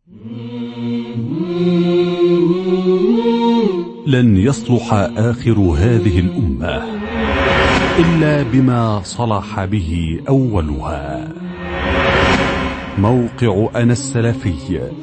لن يصلح آخر هذه الأمة إلا بما صلح به أولها. موقع أنا السلفي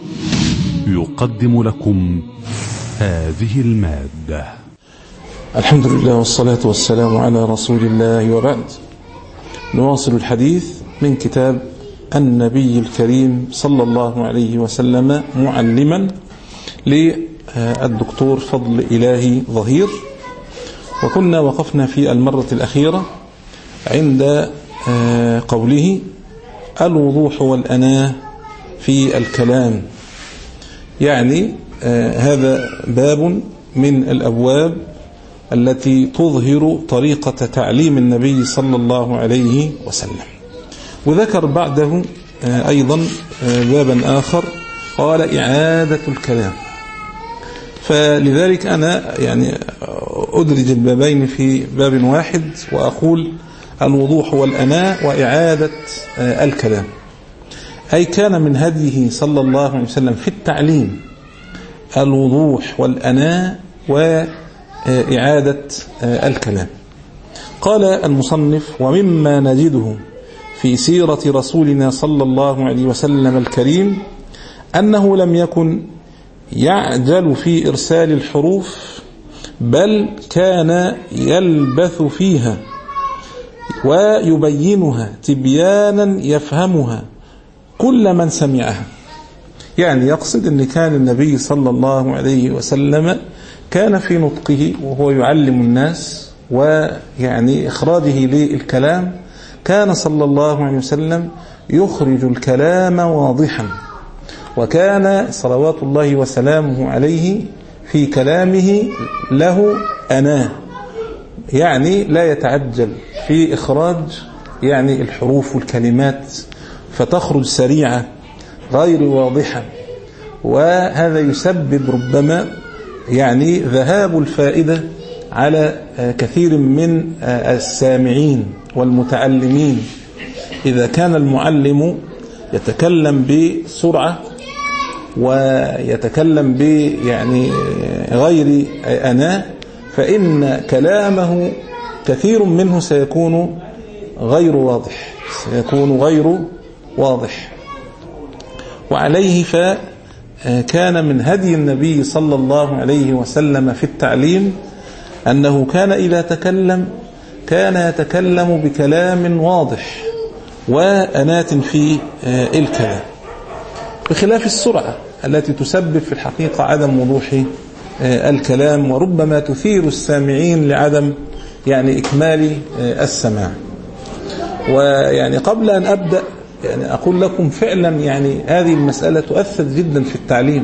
يقدم لكم هذه المادة. الحمد لله والصلاة والسلام على رسول الله، وبعد. نواصل الحديث من كتاب النبي الكريم صلى الله عليه وسلم معلما للدكتور فضل إلهي ظهير. وكنا وقفنا في المرة الأخيرة عند قوله الوضوح والأناة في الكلام. يعني هذا باب من الأبواب التي تظهر طريقة تعليم النبي صلى الله عليه وسلم. وذكر بعده أيضا بابا آخر قال إعادة الكلام. فلذلك أنا يعني أدرج البابين في باب واحد وأقول الوضوح والأناة وإعادة الكلام. أي كان من هديه صلى الله عليه وسلم في التعليم الوضوح والأناة وإعادة الكلام. قال المصنف: ومما نجده في سيرة رسولنا صلى الله عليه وسلم الكريم أنه لم يكن يعجل في إرسال الحروف، بل كان يلبث فيها ويبينها تبيانا يفهمها كل من سمعها. يعني يقصد أن كان النبي صلى الله عليه وسلم كان في نطقه وهو يعلم الناس ويعني إخراجه للكلام، كان صلى الله عليه وسلم يخرج الكلام واضحا، وكان صلوات الله وسلامه عليه في كلامه له أناه، يعني لا يتعجل في إخراج يعني الحروف والكلمات فتخرج سريعة غير واضحة. وهذا يسبب ربما يعني ذهاب الفائدة على كثير من السامعين والمتعلمين. إذا كان المعلم يتكلم بسرعة ويتكلم يعني غير أناه، فإن كلامه كثير منه سيكون غير واضح. وعليه فكان من هدي النبي صلى الله عليه وسلم في التعليم أنه كان إذا تكلم كان يتكلم بكلام واضح وأناة في الكلام، بخلاف السرعة التي تسبب في الحقيقة عدم وضوح الكلام، وربما تثير السامعين لعدم يعني إكمال السماع. ويعني قبل أن أبدأ يعني أقول لكم فعلا يعني هذه المسألة تؤثر جدا في التعليم.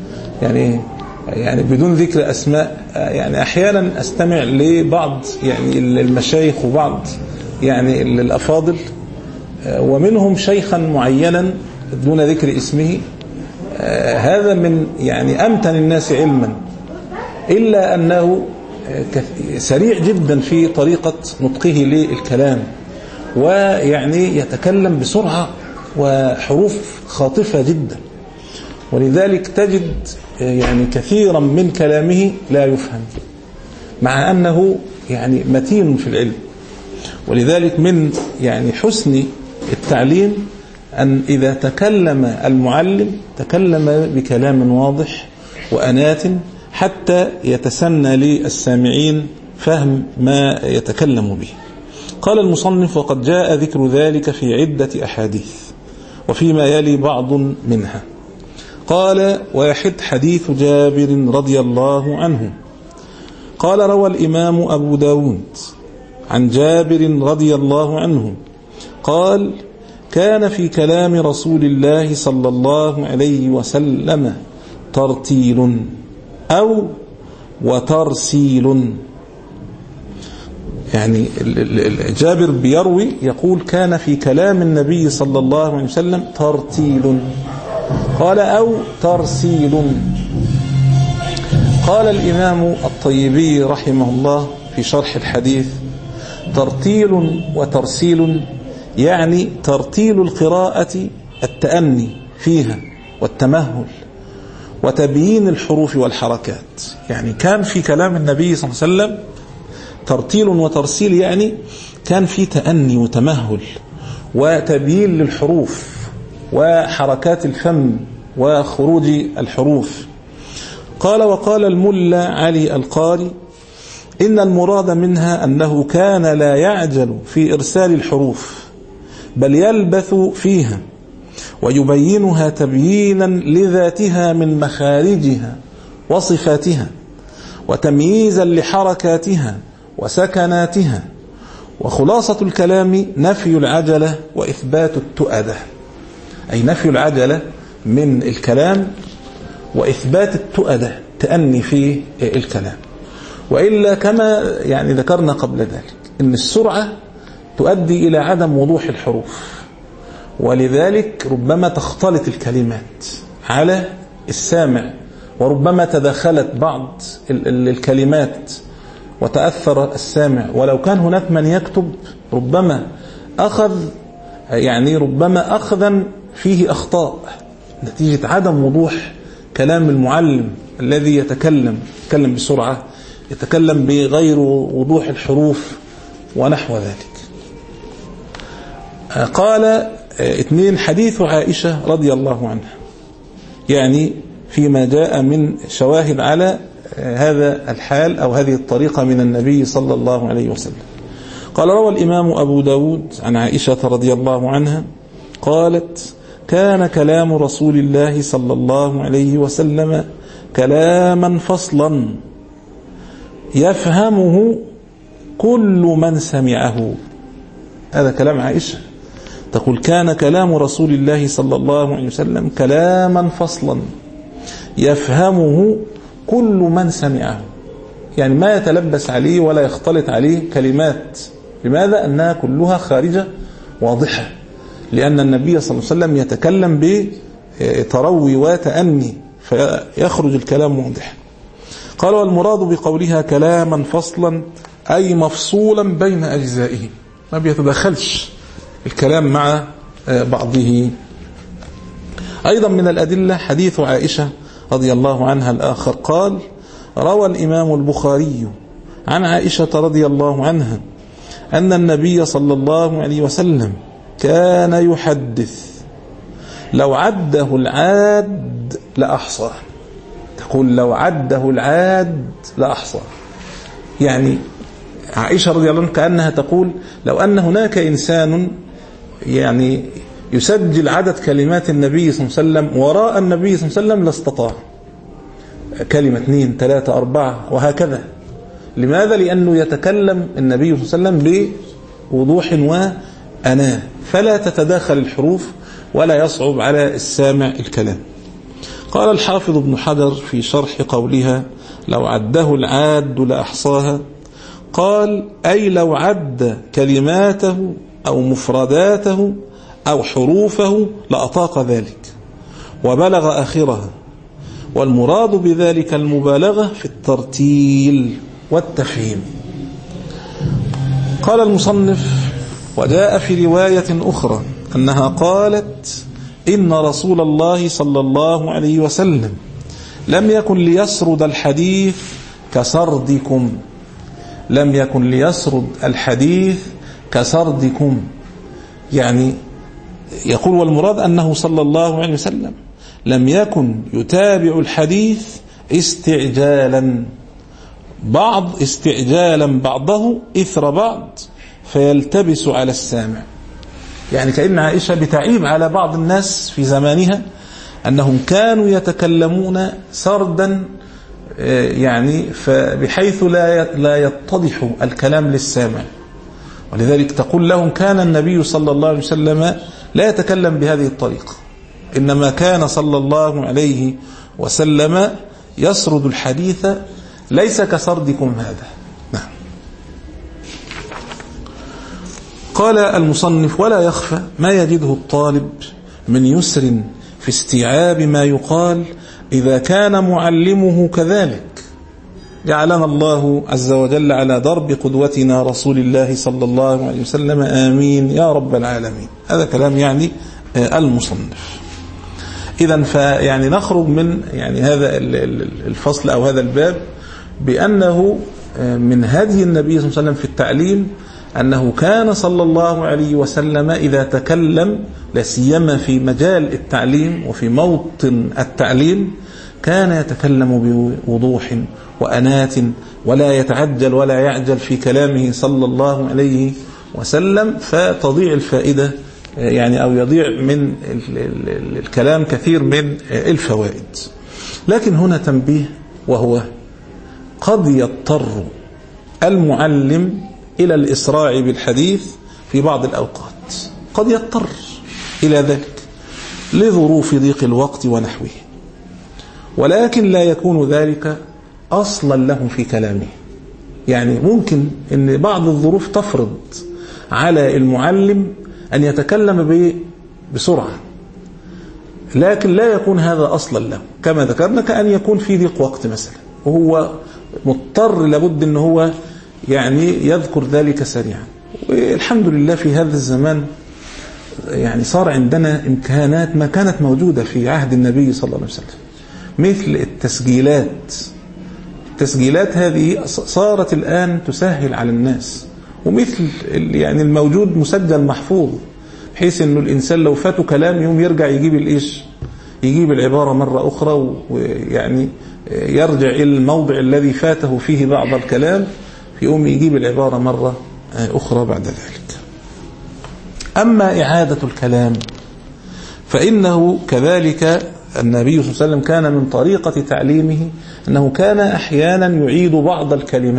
يعني بدون ذكر أسماء، يعني أحيانا أستمع لبعض يعني المشايخ وبعض يعني الأفاضل، ومنهم شيخا معينا دون ذكر اسمه، هذا من يعني أمتن الناس علما، إلا أنه سريع جدا في طريقة نطقه للكلام، ويعني يتكلم بسرعة وحروف خاطفة جدا، ولذلك تجد يعني كثيرا من كلامه لا يفهم، مع أنه يعني متين في العلم. ولذلك من يعني حسن التعليم أن إذا تكلم المعلم تكلم بكلام واضح وأناة حتى يتسنى للسامعين فهم ما يتكلم به. قال المصنف: وقد جاء ذكر ذلك في عدة أحاديث، وفيما يلي بعض منها. قال: واحد، حديث جابر رضي الله عنه قال: روى الإمام أبو داود عن جابر رضي الله عنه قال: كان في كلام رسول الله صلى الله عليه وسلم ترتيل أو وترسيل. يعني جابر بيروي يقول كان في كلام النبي صلى الله عليه وسلم ترتيل، قال أو ترسيل. قال الإمام الطيبي رحمه الله في شرح الحديث: ترتيل وترسيل يعني ترتيل القراءة التأني فيها والتمهل وتبيين الحروف والحركات. يعني كان في كلام النبي صلى الله عليه وسلم ترتيل وترسيل، يعني كان في تأني وتمهل وتبيين للحروف وحركات الفم وخروج الحروف. قال: وقال الملا علي القاري: إن المراد منها أنه كان لا يعجل في إرسال الحروف، بل يلبث فيها ويبينها تبيينا لذاتها من مخارجها وصفاتها، وتمييزا لحركاتها وسكناتها. وخلاصة الكلام نفي العجلة وإثبات التؤدة، أي نفي العجلة من الكلام وإثبات التؤدة، تأني في الكلام. وإلا كما يعني ذكرنا قبل ذلك إن السرعة تؤدي إلى عدم وضوح الحروف، ولذلك ربما تختلط الكلمات على السامع، وربما تداخلت بعض الكلمات وتأثر السامع. ولو كان هناك من يكتب ربما أخذا فيه أخطاء نتيجة عدم وضوح كلام المعلم الذي يتكلم بسرعة، يتكلم بغير وضوح الحروف ونحو ذلك. قال 2: حديث عائشة رضي الله عنها، يعني فيما جاء من شواهد على هذا الحال أو هذه الطريقة من النبي صلى الله عليه وسلم. قال: روى الإمام أبو داود عن عائشة رضي الله عنها قالت: كان كلام رسول الله صلى الله عليه وسلم كلاما فصلا يفهمه كل من سمعه. هذا كلام عائشة، تقول: كان كلام رسول الله صلى الله عليه وسلم كلاما فصلا يفهمه كل من سمعه، يعني ما يتلبس عليه ولا يختلط عليه كلمات. لماذا؟ أنها كلها خارجة واضحة، لأن النبي صلى الله عليه وسلم يتكلم بتروي وتأني فيخرج الكلام واضحا. قال: والمراد بقولها كلاما فصلا أي مفصولا بين أجزائه، ما بيتدخلش الكلام مع بعضه. أيضا من الأدلة حديث عائشة رضي الله عنها الآخر قال: روى الإمام البخاري عن عائشة رضي الله عنها أن النبي صلى الله عليه وسلم كان يحدث لو عده العاد لأحصاه. تقول: لو عده العاد لأحصاه، يعني عائشة رضي الله عنها كأنها تقول: لو أن هناك إنسان يعني يسجل عدد كلمات النبي صلى الله عليه وسلم وراء النبي صلى الله عليه وسلم لاستطاع، كلمة 2 3 4 وهكذا. لماذا؟ لأنه يتكلم النبي صلى الله عليه وسلم بوضوح وأناة، فلا تتداخل الحروف ولا يصعب على السامع الكلام. قال الحافظ ابن حجر في شرح قولها: لو عده العاد لأحصاها، قال: أي لو عد كلماته أو مفرداته أو حروفه لأطاق ذلك وبلغ آخرها، والمراد بذلك المبالغة في الترتيل والتفهيم. قال المصنف: وجاء في رواية أخرى أنها قالت: إن رسول الله صلى الله عليه وسلم لم يكن ليسرد الحديث كسردكم، لم يكن ليسرد الحديث كسردكم، يعني يقول والمراد أنه صلى الله عليه وسلم لم يكن يتابع الحديث استعجالا بعضه إثر بعض فيلتبس على السامع. يعني كأن عائشة بتعيب على بعض الناس في زمانها أنهم كانوا يتكلمون سردا، يعني بحيث لا يتضح الكلام للسامع. ولذلك تقول لهم: كان النبي صلى الله عليه وسلم لا يتكلم بهذه الطريقة، إنما كان صلى الله عليه وسلم يسرد الحديث ليس كسردكم هذا. نعم. قال المصنف: ولا يخفى ما يجده الطالب من يسر في استيعاب ما يقال إذا كان معلمه كذلك. جعلنا الله عز وجل على درب قدوتنا رسول الله صلى الله عليه وسلم، آمين يا رب العالمين. هذا كلام يعني المصنف. إذن فيعني نخرج من يعني هذا الفصل أو هذا الباب بأنه من هدي النبي صلى الله عليه وسلم في التعليم أنه كان صلى الله عليه وسلم إذا تكلم لا سيما في مجال التعليم وفي موطن التعليم كان يتكلم بوضوح وأنات ولا يتعجل ولا يعجل في كلامه صلى الله عليه وسلم، فتضيع الفائدة يعني أو يضيع من الكلام كثير من الفوائد. لكن هنا تنبيه، وهو قد يضطر المعلم إلى الإسراع بالحديث في بعض الأوقات، قد يضطر إلى ذلك لظروف ضيق الوقت ونحوه، ولكن لا يكون ذلك أصلا له في كلامه. يعني ممكن أن بعض الظروف تفرض على المعلم أن يتكلم بسرعة، لكن لا يكون هذا أصلا له، كما ذكرنا كأن يكون في ضيق وقت مثلا وهو مضطر لابد أنه هو يعني يذكر ذلك سريعا. والحمد لله في هذا الزمان يعني صار عندنا إمكانات ما كانت موجودة في عهد النبي صلى الله عليه وسلم، مثل التسجيلات هذه صارت الآن تسهل على الناس، ومثل يعني الموجود مسجل محفوظ، بحيث أنه الإنسان لو فاته كلام يوم يرجع يجيب العبارة مرة أخرى، ويعني يرجع إلى الموضع الذي فاته فيه بعض الكلام، يقوم يجيب العبارة مرة أخرى بعد ذلك. أما إعادة الكلام فإنه كذلك النبي صلى الله عليه وسلم كان من طريقة تعليمه أنه كان أحيانا يعيد بعض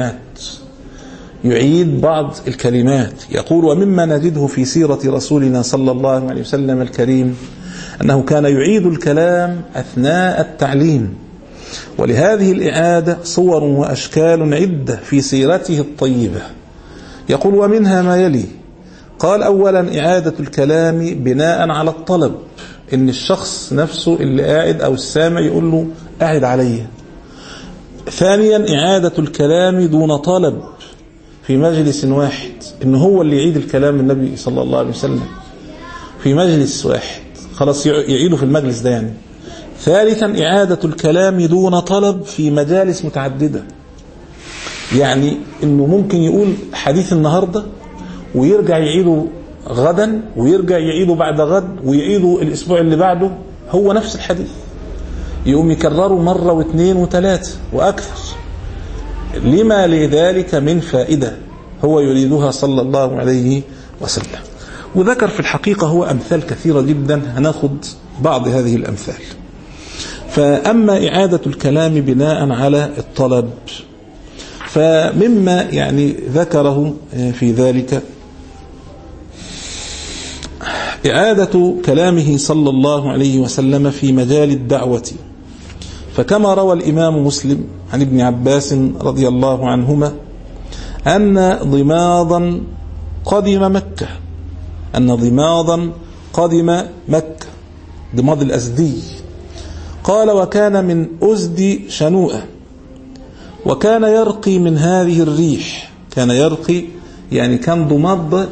الكلمات. يقول: ومما نجده في سيرة رسولنا صلى الله عليه وسلم الكريم أنه كان يعيد الكلام أثناء التعليم، ولهذه الإعادة صور وأشكال عدة في سيرته الطيبة. يقول: ومنها ما يلي. قال: أولا إعادة الكلام بناء على الطلب، إن الشخص نفسه اللي قاعد أو السامع يقول له أعد عليه. ثانيا إعادة الكلام دون طلب في مجلس واحد، إن هو اللي يعيد الكلام النبي صلى الله عليه وسلم في مجلس واحد، خلاص يعيده في المجلس ده يعني. ثالثا إعادة الكلام دون طلب في مجالس متعددة، يعني إنه ممكن يقول حديث النهاردة ويرجع يعيده غدا، ويرجع يعيده بعد غد، ويعيده الأسبوع اللي بعده، هو نفس الحديث يقوم يكرره مرة واثنين وثلاثة وأكثر، لما لذلك من فائدة هو يريدها صلى الله عليه وسلم. وذكر في الحقيقة هو أمثال كثيرة جدا، هناخد بعض هذه الأمثال. فأما إعادة الكلام بناء على الطلب، فمما يعني ذكره في ذلك إعادة كلامه صلى الله عليه وسلم في مجال الدعوة، فكما روى الإمام مسلم عن ابن عباس رضي الله عنهما أن ضماضا قدم مكة، ضماض الأزدي، قال: وكان من أزد شنوءة، وكان يرقي من هذه الريح. كان يرقي يعني كان ضماض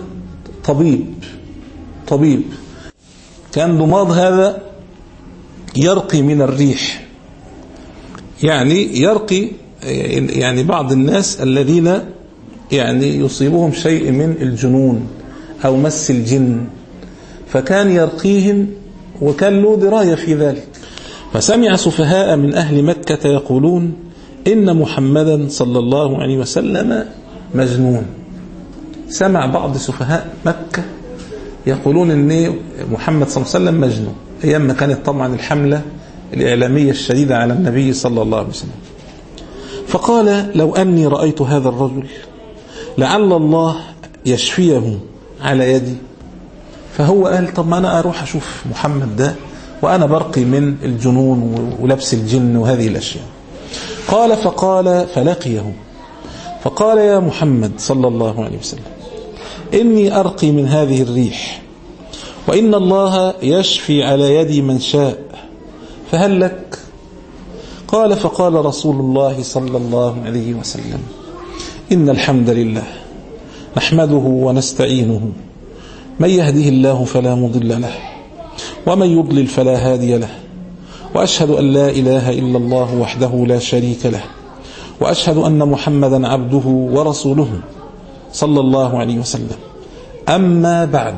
طبيب، كان ضماض هذا يرقي من الريح، يعني يرقي يعني بعض الناس الذين يعني يصيبهم شيء من الجنون أو مس الجن، فكان يرقيهم وكان له دراية في ذلك. فسمع سفهاء من أهل مكة يقولون إن محمدا صلى الله عليه وسلم مجنون. سمع بعض سفهاء مكة يقولون إن محمد صلى الله عليه وسلم مجنون، أيام ما كانت طبعا الحملة الإعلامية الشديدة على النبي صلى الله عليه وسلم. فقال: لو أني رأيت هذا الرجل لعل الله يشفيه على يدي. فهو قال: طب ما أنا أروح أشوف محمد ده وأنا برقي من الجنون ولبس الجن وهذه الأشياء. قال: فلقيه فقال: يا محمد صلى الله عليه وسلم، إني أرقي من هذه الريح، وإن الله يشفي على يدي من شاء، فهل لك؟ فقال رسول الله صلى الله عليه وسلم: إن الحمد لله نحمده ونستعينه، من يهده الله فلا مضل له، ومن يضلل فلا هادي له، وأشهد أن لا إله إلا الله وحده لا شريك له، وأشهد أن محمدا عبده ورسوله صلى الله عليه وسلم. أما بعد.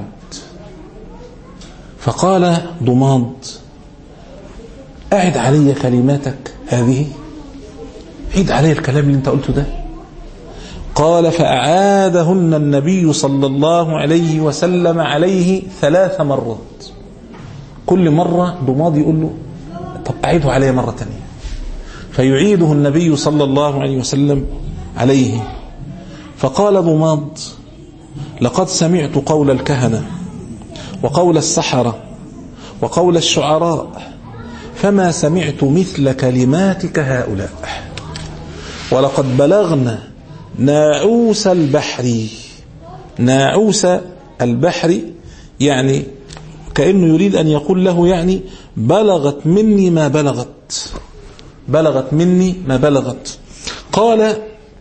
فقال ضماد: أعد علي كلماتك هذه، عيد علي الكلام اللي انت قلته ده. قال: فأعادهن النبي صلى الله عليه وسلم عليه 3 مرات. كل مرة ضماد يقول له: طب أعيده علي مرة تانية. فيعيده النبي صلى الله عليه وسلم عليه. فقال ضماد: لقد سمعت قول الكهنة وقول السحرة وقول الشعراء، فما سمعت مثل كلماتك هؤلاء. ولقد بلغنا ناعوس البحر. ناعوس البحر يعني كأنه يريد أن يقول له يعني بلغت مني ما بلغت، بلغت مني ما بلغت. قال: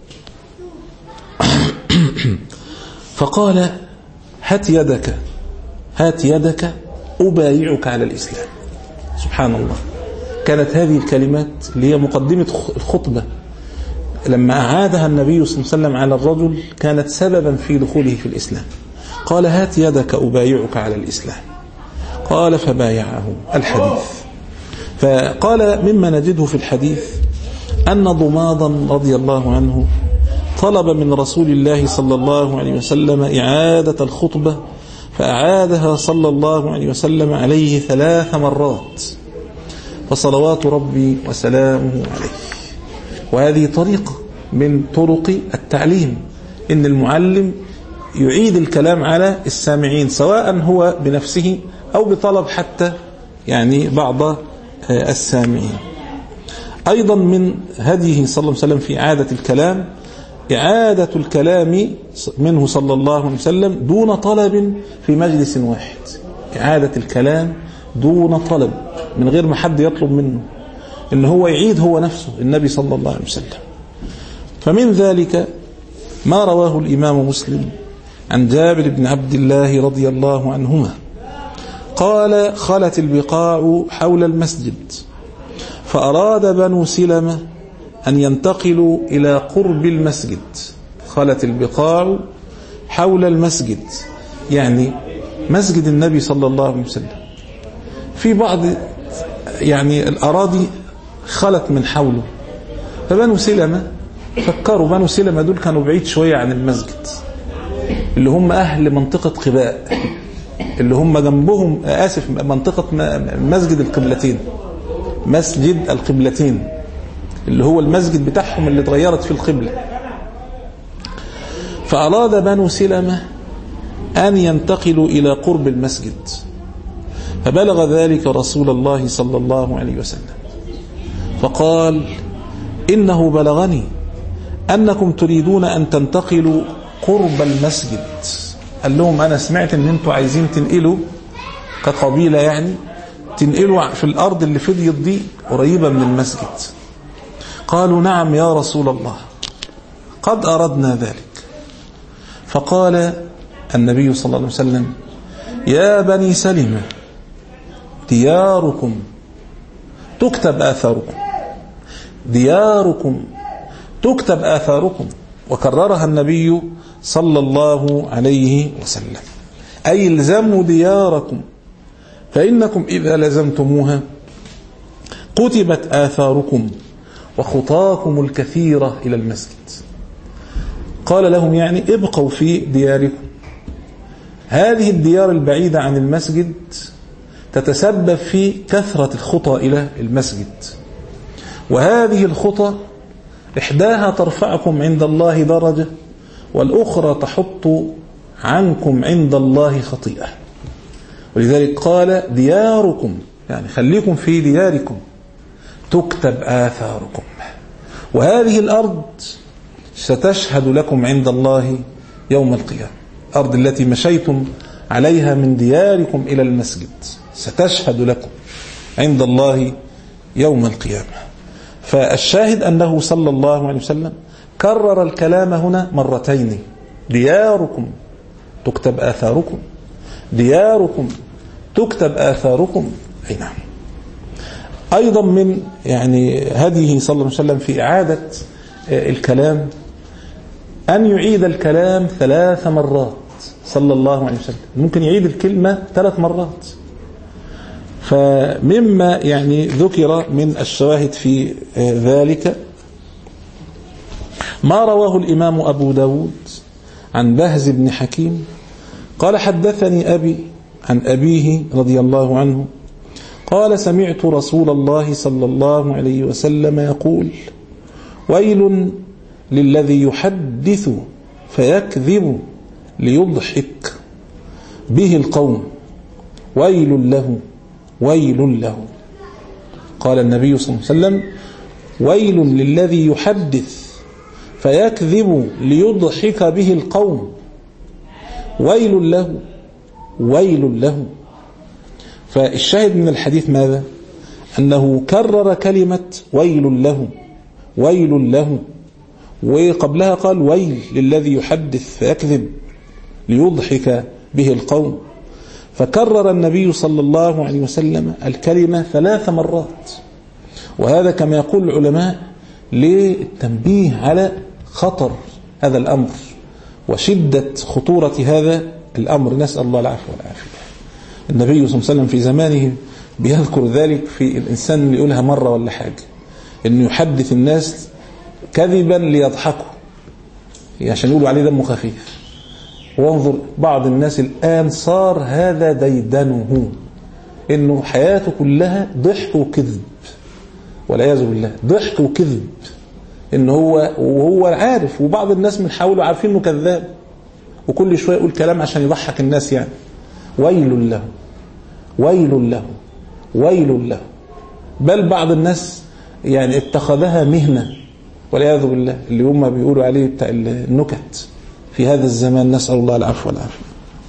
فقال: هات يدك، هات يدك أبايعك على الإسلام. سبحان الله. كانت هذه الكلمات اللي هي مقدمة الخطبة لما أعادها النبي صلى الله عليه وسلم على الرجل كانت سببا في دخوله في الإسلام. قال: هات يدك أبايعك على الإسلام. قال: فبايعه. الحديث. فقال: مما نجده في الحديث أن ضمادا رضي الله عنه طلب من رسول الله صلى الله عليه وسلم إعادة الخطبة، فأعادها صلى الله عليه وسلم عليه 3 مرات، فصلوات ربي وسلامه عليه. وهذه طريقة من طرق التعليم، إن المعلم يعيد الكلام على السامعين سواء هو بنفسه أو بطلب حتى يعني بعض السامعين. أيضا من هديه صلى الله عليه وسلم في إعادة الكلام إعادة الكلام منه صلى الله عليه وسلم دون طلب في مجلس واحد. إعادة الكلام دون طلب، من غير ما حد يطلب منه، إن هو يعيد هو نفسه النبي صلى الله عليه وسلم. فمن ذلك ما رواه الإمام مسلم عن جابر بن عبد الله رضي الله عنهما قال: خلت البقاع حول المسجد، فأراد بنو سلمة أن ينتقلوا إلى قرب المسجد. خلت البقاع حول المسجد يعني مسجد النبي صلى الله عليه وسلم. في بعض يعني الأراضي خلت من حوله، فبنو سلمة فكروا، بنو سلمة دول كانوا بعيد شوية عن المسجد، اللي هم أهل منطقة قباء، اللي هم جنبهم منطقة مسجد القبلتين، مسجد القبلتين اللي هو المسجد بتاعهم اللي اتغيرت في القبلة. فأراد بنو سلمة أن ينتقلوا إلى قرب المسجد، فبلغ ذلك رسول الله صلى الله عليه وسلم، فقال: إنه بلغني أنكم تريدون أن تنتقلوا قرب المسجد. قال لهم: أنا سمعت أن أنتم عايزين تنقلوا كقبيلة، يعني تنقلوا في الأرض اللي فضيت دي قريبة من المسجد. قالوا: نعم يا رسول الله، قد أردنا ذلك. فقال النبي صلى الله عليه وسلم: يا بني سلمة، دياركم تكتب آثاركم، دياركم تكتب آثاركم. وكررها النبي صلى الله عليه وسلم، أي الزموا دياركم، فإنكم إذا لزمتموها كتبت آثاركم وخطاكم الكثيرة إلى المسجد. قال لهم: يعني ابقوا في دياركم. هذه الديار البعيدة عن المسجد تتسبب في كثرة الخطى إلى المسجد، وهذه الخطى إحداها ترفعكم عند الله درجة، والأخرى تحط عنكم عند الله خطيئة. ولذلك قال: دياركم، يعني خليكم في دياركم تكتب آثاركم، وهذه الأرض ستشهد لكم عند الله يوم القيامة. الأرض التي مشيتم عليها من دياركم إلى المسجد ستشهد لكم عند الله يوم القيامة. فالشاهد أنه صلى الله عليه وسلم كرر الكلام هنا مرتين: دياركم تكتب آثاركم، دياركم تكتب آثاركم. أي نعم. أيضا من يعني هديه صلى الله عليه وسلم في إعادة الكلام أن يعيد الكلام 3 مرات صلى الله عليه وسلم. ممكن يعيد الكلمة 3 مرات. فمما يعني ذكر من الشواهد في ذلك ما رواه الإمام أبو داود عن بهز بن حكيم قال حدثني أبي عن أبيه رضي الله عنه قال سمعت رسول الله صلى الله عليه وسلم يقول ويل للذي يحدث فيكذب ليضحك به القوم ويل له ويل له. قال النبي صلى الله عليه وسلم ويل للذي يحدث فيكذب ليضحك به القوم ويل له ويل له. فالشاهد من الحديث ماذا؟ أنه كرر كلمة ويل له ويل له، وقبلها قال ويل للذي يحدث فيكذب ليضحك به القوم. فكرر النبي صلى الله عليه وسلم الكلمة 3 مرات، وهذا كما يقول العلماء للتنبيه على خطر هذا الأمر وشدة خطورة هذا الأمر، نسأل الله العفو والعافية. النبي صلى الله عليه وسلم في زمانه بيذكر ذلك في الإنسان اللي يقولها مرة ولا حاجة، إنه يحدث الناس كذبا ليضحكوا عشان يقولوا عليه دمه خفيف. وانظر بعض الناس الآن صار هذا ديدنه، إنه حياته كلها ضحك وكذب والعياذ بالله، ضحك وكذب، إنه وهو عارف، وبعض الناس من حوله عارفين إنه كذاب وكل شوية يقول كلام عشان يضحك الناس يعني. ويل له ويل له ويل له. بل بعض الناس يعني اتخذها مهنة والعياذ بالله، اللي هم بيقولوا عليه بتاع النكت في هذا الزمان، نسأل الله العفو والعافية.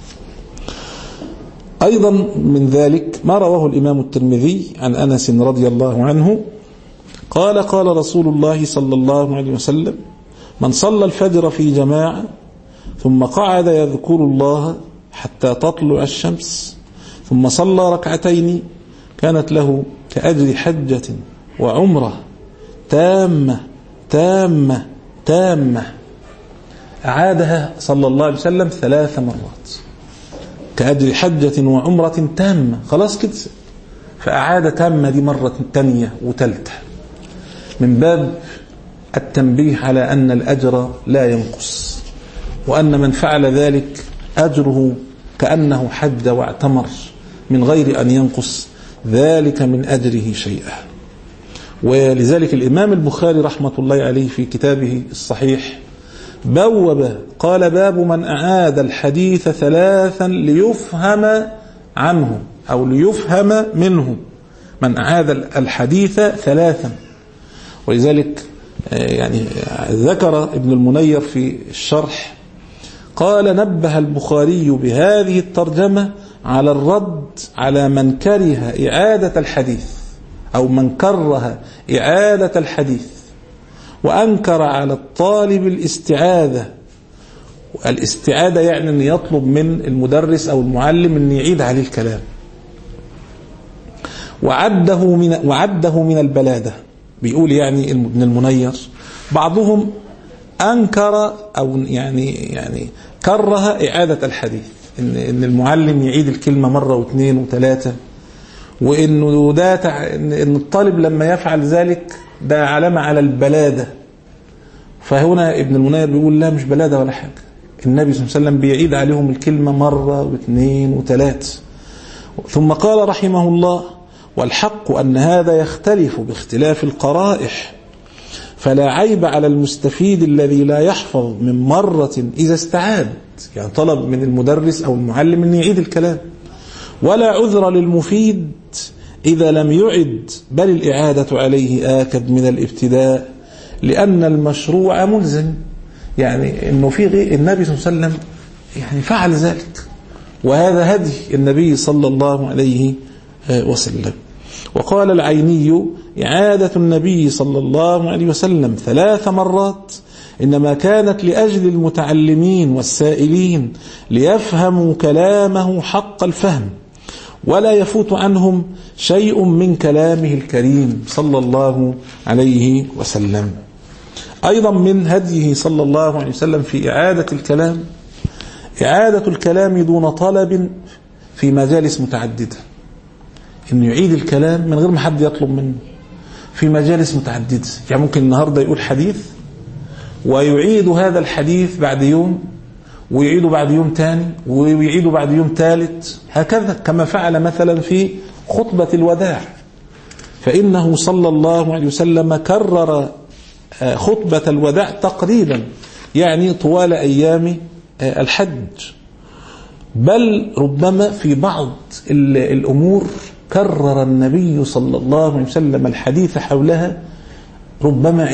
أيضا من ذلك ما رواه الإمام الترمذي عن أنس رضي الله عنه قال قال رسول الله صلى الله عليه وسلم من صلى الفجر في جماعة ثم قعد يذكر الله حتى تطلع الشمس ثم صلى ركعتين كانت له كأجر حجة وعمرة تامة تامة تامة. أعادها صلى الله عليه وسلم 3 مرات، كأجر حجة وعمرة تامة، خلاص كده. فأعاد تامة دي مرة تانية وثالثة من باب التنبيه على أن الأجر لا ينقص، وأن من فعل ذلك أجره كأنه حج واعتمر من غير أن ينقص ذلك من أجره شيئا. ولذلك الإمام البخاري رحمة الله عليه في كتابه الصحيح بوب قال باب من أعاد الحديث 3 ليفهم عنه أو ليفهم منه، من أعاد الحديث 3. ولذلك يعني ذكر ابن المنير في الشرح قال نبه البخاري بهذه الترجمة على الرد على من كره إعادة الحديث أو من كره إعادة الحديث، وأنكر على الطالب الاستعاذة. الاستعاذة يعني أن يطلب من المدرس أو المعلم أن يعيد عليه الكلام، وعده من البلادة. بيقول يعني ابن المنير بعضهم أنكر أو يعني كره إعادة الحديث، إن المعلم يعيد الكلمة مرة واثنين وثلاثة، وإنه ده إن الطالب لما يفعل ذلك ده علامة على البلادة. فهنا ابن المنير بيقول لا، مش بلادة ولا حاجة، النبي صلى الله عليه وسلم بيعيد عليهم الكلمة مرة واثنين وثلاثة. ثم قال رحمه الله والحق أن هذا يختلف باختلاف القرائح، فلا عيب على المستفيد الذي لا يحفظ من مرة إذا استعاد، يعني طلب من المدرس أو المعلم أن يعيد الكلام، ولا عذر للمفيد إذا لم يعد، بل الإعادة عليه آكد من الابتداء، لأن المشروع ملزم. يعني إنه في النبي صلى الله عليه وسلم يعني فعل ذلك، وهذا هدي النبي صلى الله عليه وسلم. وقال العيني إعادة النبي صلى الله عليه وسلم 3 مرات إنما كانت لأجل المتعلمين والسائلين ليفهموا كلامه حق الفهم، ولا يفوت عنهم شيء من كلامه الكريم صلى الله عليه وسلم. أيضا من هديه صلى الله عليه وسلم في إعادة الكلام دون طلب في مجالس متعددة، إنه يعيد الكلام من غير ما حد يطلب منه في مجالس متعددة. يعني ممكن النهاردة يقول حديث ويعيد هذا الحديث بعد يوم، ويعيده بعد يوم تاني، ويعيده بعد يوم ثالث، هكذا كما فعل مثلا في خطبة الوداع، فإنه صلى الله عليه وسلم كرر خطبة الوداع تقريبا يعني طوال أيام الحج، بل ربما في بعض الأمور كرر النبي صلى الله عليه وسلم الحديث حولها ربما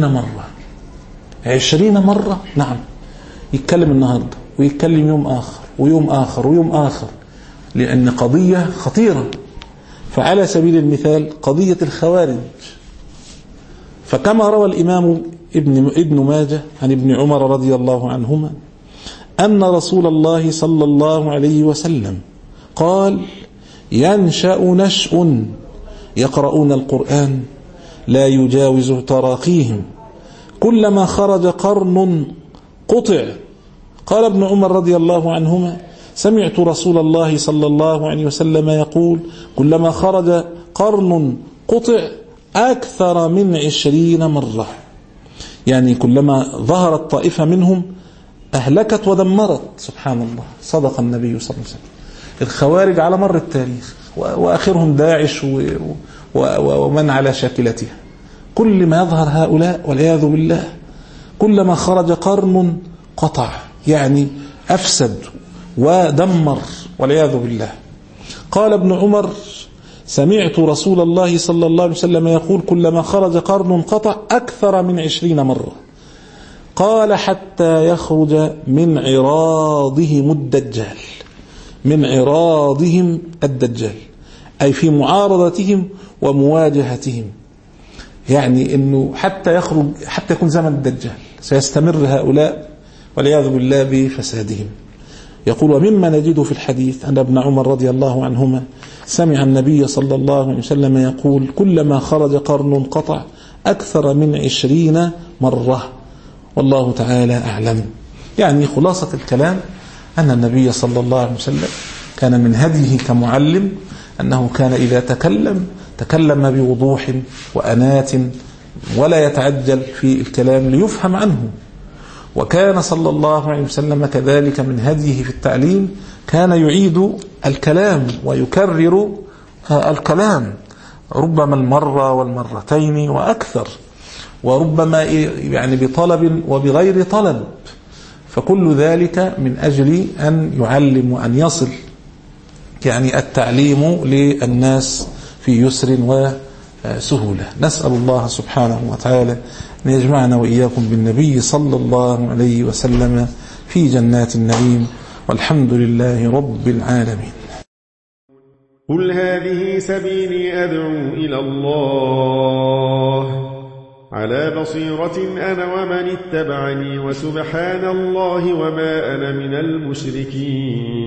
20 مرة. نعم، يتكلم النهاردة ويتكلم يوم آخر ويوم آخر ويوم آخر، لأن قضية خطيرة. فعلى سبيل المثال قضية الخوارج، فكما روى الإمام ابن ماجه عن ابن عمر رضي الله عنهما أن رسول الله صلى الله عليه وسلم قال: ينشأ نشء يقرؤون القرآن لا يجاوز تراقيهم كلما خرج قرن قطع. قال ابن عمر رضي الله عنهما: سمعت رسول الله صلى الله عليه وسلم يقول: كلما خرج قرن قطع أكثر من 20 مرة. يعني كلما ظهرت طائفة منهم أهلكت ودمرت. سبحان الله، صدق النبي صلى الله عليه وسلم. الخوارج على مر التاريخ، وآخرهم داعش ومن على شاكلتها، كل ما يظهر هؤلاء والعياذ بالله كلما خرج قرن قطع، يعني أفسد ودمر والعياذ بالله. قال ابن عمر: سمعت رسول الله صلى الله عليه وسلم يقول: كلما خرج قرن قطع أكثر من 20 مرة. قال: حتى يخرج من عراضهم الدجال، من عراضهم الدجال، أي في معارضتهم ومواجهتهم، يعني أنه حتى يخرج، حتى يكون زمن الدجال سيستمر هؤلاء والعياذ بالله بفسادهم. يقول: ومما نجده في الحديث أن ابن عمر رضي الله عنهما سمع النبي صلى الله عليه وسلم يقول: كلما خرج قرن قطع أكثر من 20 مرة، والله تعالى أعلم. يعني خلاصة الكلام أن النبي صلى الله عليه وسلم كان من هديه كمعلم أنه كان إذا تكلم بوضوح وأنات ولا يتعجل في الكلام ليفهم عنه. وكان صلى الله عليه وسلم كذلك من هديه في التعليم كان يعيد الكلام ويكرر الكلام، ربما المرة والمرتين وأكثر، وربما يعني بطلب وبغير طلب، فكل ذلك من أجل أن يعلم وأن يصل يعني التعليم للناس في يسر وسهولة. نسأل الله سبحانه وتعالى أن يجمعنا وإياكم بالنبي صلى الله عليه وسلم في جنات النعيم، والحمد لله رب العالمين. قل هذه سبيلي أدعو إلى الله على بصيرة أنا ومن اتبعني، وسبحان الله وما أنا من المشركين.